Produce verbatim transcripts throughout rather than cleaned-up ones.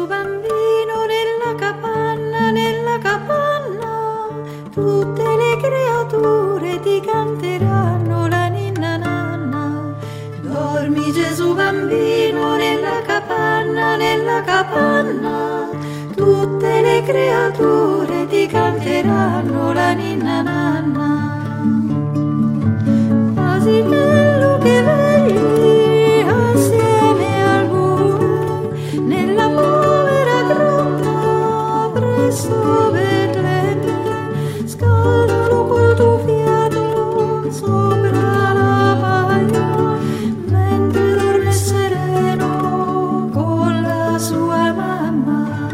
bambino nella capanna, nella capanna, tutte le creature ti canteranno la ninna nanna. Dormi Gesù bambino nella capanna, nella capanna, tutte le creature ti canteranno la ninna nanna. Asinello che vegli assieme al bue nella povera grotta presso Betlemme, scaldalo col tuo fiato sopra la paglia, mentre dorme sereno con la sua mamma.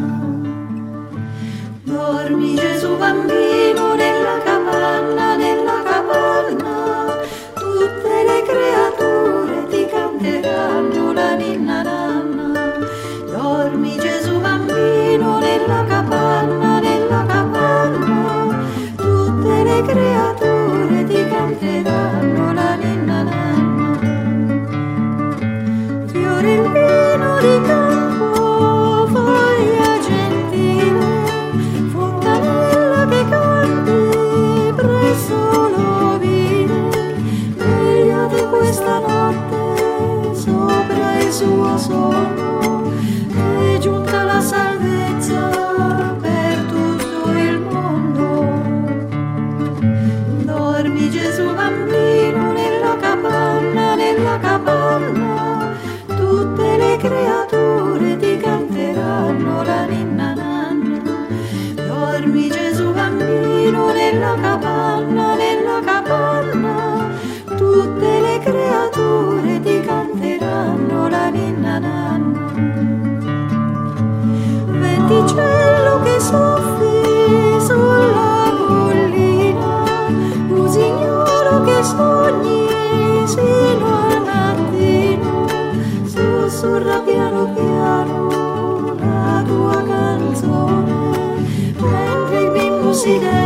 Dormi Gesù bambino nella capanna, nella capanna, tutte le creature ti canteranno la ninna nanna. Dormi Gesù bambino nella capanna, nella capanna, tutte le creature ti canteranno la ninna nanna. Fiore in pieno di campo, foglia gentile, fontanella che canti presso l'ovile, vegliate questa notte sopra il suo sonno, è giunta la salvezza per tutto il mondo. Dormi Gesù bambino nella capanna, nella capanna, tutte le creature ti canteranno la ninna nanna. Dormi Gesù bambino nella capanna, nella capanna, tutte le creature ti canteranno la ninna nanna. Venticello che soffi sulla collina, usignolo che sogni sino al mattino, sussurra piano piano la tua canzone, mentre il bimbo si deve